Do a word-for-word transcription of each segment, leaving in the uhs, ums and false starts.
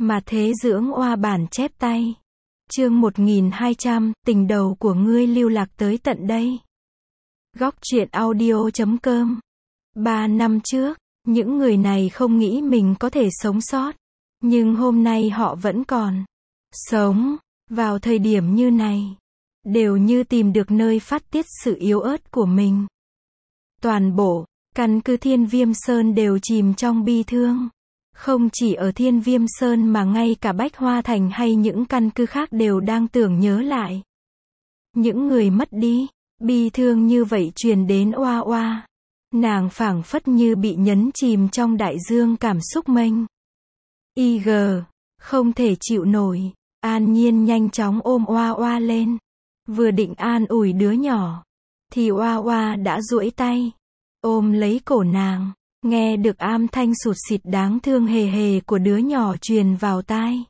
Mà thế dưỡng oa bản chép tay. Chương một nghìn hai trăm, tình đầu của ngươi lưu lạc tới tận đây. Góc truyện audio chấm com. Ba năm trước, những người này không nghĩ mình có thể sống sót. Nhưng hôm nay họ vẫn còn sống. Vào thời điểm như này, đều như tìm được nơi phát tiết sự yếu ớt của mình. Toàn bộ căn cứ Thiên Viêm Sơn đều chìm trong bi thương. Không chỉ ở Thiên Viêm Sơn mà ngay cả Bách Hoa Thành hay những căn cứ khác đều đang tưởng nhớ lại những người mất đi. Bi thương như vậy truyền đến Oa Oa. Nàng phảng phất như bị nhấn chìm trong đại dương cảm xúc mênh i giê, không thể chịu nổi. An Nhiên nhanh chóng ôm Oa Oa lên, vừa định an ủi đứa nhỏ thì Oa Oa đã duỗi tay ôm lấy cổ nàng. Nghe được âm thanh sụt sịt đáng thương hề hề của đứa nhỏ truyền vào tai.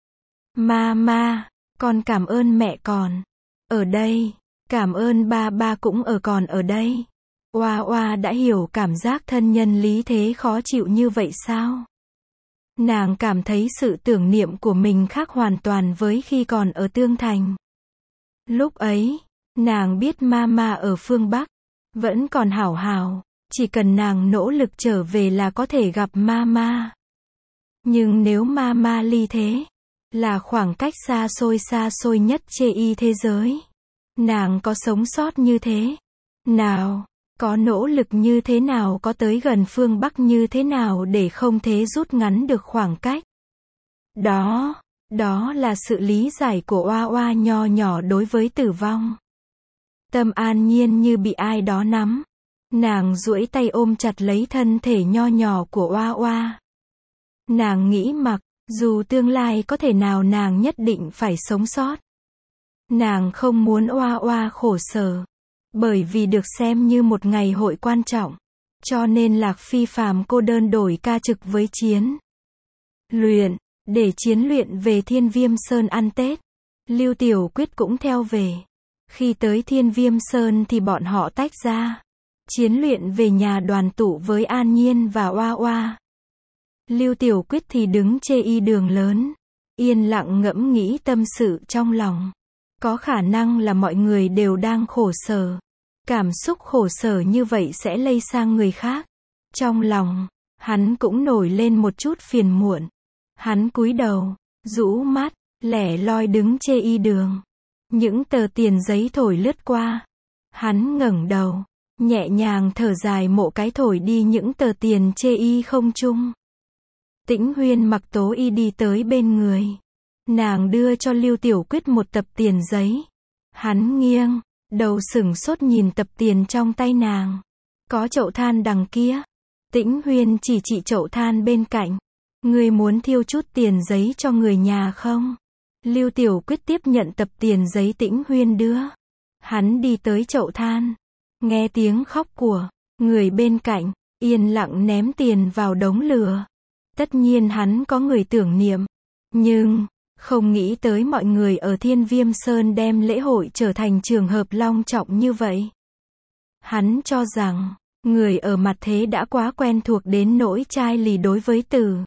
Mama, con cảm ơn mẹ còn ở đây, cảm ơn ba ba cũng ở còn ở đây. Oa Oa đã hiểu cảm giác thân nhân lý thế khó chịu như vậy sao? Nàng cảm thấy sự tưởng niệm của mình khác hoàn toàn với khi còn ở Tương Thành. Lúc ấy, nàng biết mama ở phương Bắc vẫn còn hảo hảo. Chỉ cần nàng nỗ lực trở về là có thể gặp mama. Nhưng nếu mama ly thế, là khoảng cách xa xôi xa xôi nhất chê y thế giới. Nàng có sống sót như thế nào, có nỗ lực như thế nào, có tới gần phương Bắc như thế nào để không thể rút ngắn được khoảng cách. Đó, đó là sự lý giải của Oa Oa nho nhỏ đối với tử vong. Tâm An Nhiên như bị ai đó nắm. Nàng duỗi tay ôm chặt lấy thân thể nho nhỏ của Oa Oa. Nàng nghĩ mặc dù tương lai có thể nào nàng nhất định phải sống sót. Nàng không muốn Oa Oa khổ sở, bởi vì được xem như một ngày hội quan trọng, cho nên Lạc Phi phàm cô đơn đổi ca trực với chiến luyện, để chiến luyện về Thiên Viêm Sơn ăn Tết. Lưu Tiểu Quyết cũng theo về. Khi tới Thiên Viêm Sơn thì bọn họ tách ra. Chiến luyện về nhà đoàn tụ với An Nhiên và Oa Oa. Lưu Tiểu Quyết thì đứng chê y đường lớn, yên lặng ngẫm nghĩ tâm sự trong lòng. Có khả năng là mọi người đều đang khổ sở. Cảm xúc khổ sở như vậy sẽ lây sang người khác. Trong lòng, hắn cũng nổi lên một chút phiền muộn. Hắn cúi đầu, rũ mắt, lẻ loi đứng chê y đường. Những tờ tiền giấy thổi lướt qua. Hắn ngẩng đầu, nhẹ nhàng thở dài mộ cái thổi đi những tờ tiền chê y không trung. Tĩnh Huyên mặc tố y đi tới bên người. Nàng đưa cho Lưu Tiểu Quyết một tập tiền giấy. Hắn nghiêng đầu sửng sốt nhìn tập tiền trong tay nàng. Có chậu than đằng kia. Tĩnh Huyên chỉ chỉ chậu than bên cạnh. Ngươi muốn thiêu chút tiền giấy cho người nhà không? Lưu Tiểu Quyết tiếp nhận tập tiền giấy Tĩnh Huyên đưa. Hắn đi tới chậu than. Nghe tiếng khóc của người bên cạnh, yên lặng ném tiền vào đống lửa. Tất nhiên hắn có người tưởng niệm, nhưng không nghĩ tới mọi người ở Thiên Viêm Sơn đem lễ hội trở thành trường hợp long trọng như vậy. Hắn cho rằng người ở mặt thế đã quá quen thuộc đến nỗi chai lì đối với tử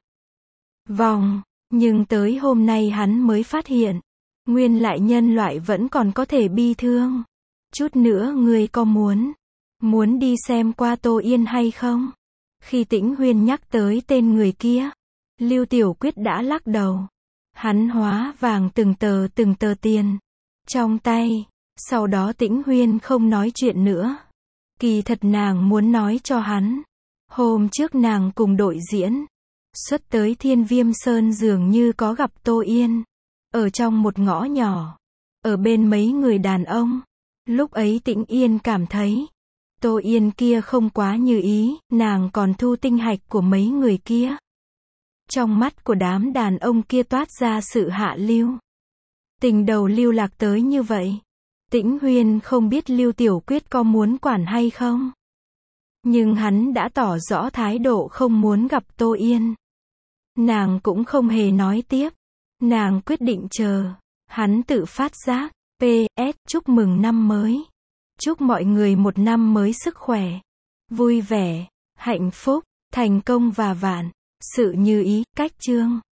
vong, nhưng tới hôm nay hắn mới phát hiện, nguyên lại nhân loại vẫn còn có thể bi thương. Chút nữa ngươi có muốn Muốn đi xem qua Tô Yên hay không? Khi Tĩnh Huyên nhắc tới tên người kia, Lưu Tiểu Quyết đã lắc đầu. Hắn hóa vàng từng tờ từng tờ tiền trong tay. Sau đó Tĩnh Huyên không nói chuyện nữa. Kỳ thật nàng muốn nói cho hắn. Hôm trước nàng cùng đội diễn xuất tới Thiên Viêm Sơn dường như có gặp Tô Yên. Ở trong một ngõ nhỏ. Ở bên mấy người đàn ông. Lúc ấy Tĩnh Yên cảm thấy Tô Yên kia không quá như ý, nàng còn thu tinh hạch của mấy người kia. Trong mắt của đám đàn ông kia toát ra sự hạ lưu. Tình đầu lưu lạc tới như vậy. Tĩnh Huyên không biết Lưu Tiểu Quyết có muốn quản hay không. Nhưng hắn đã tỏ rõ thái độ không muốn gặp Tô Yên. Nàng cũng không hề nói tiếp. Nàng quyết định chờ. Hắn tự phát giác. pê ét chúc mừng năm mới. Chúc mọi người một năm mới sức khỏe, vui vẻ, hạnh phúc, thành công và vạn sự như ý. Cách chương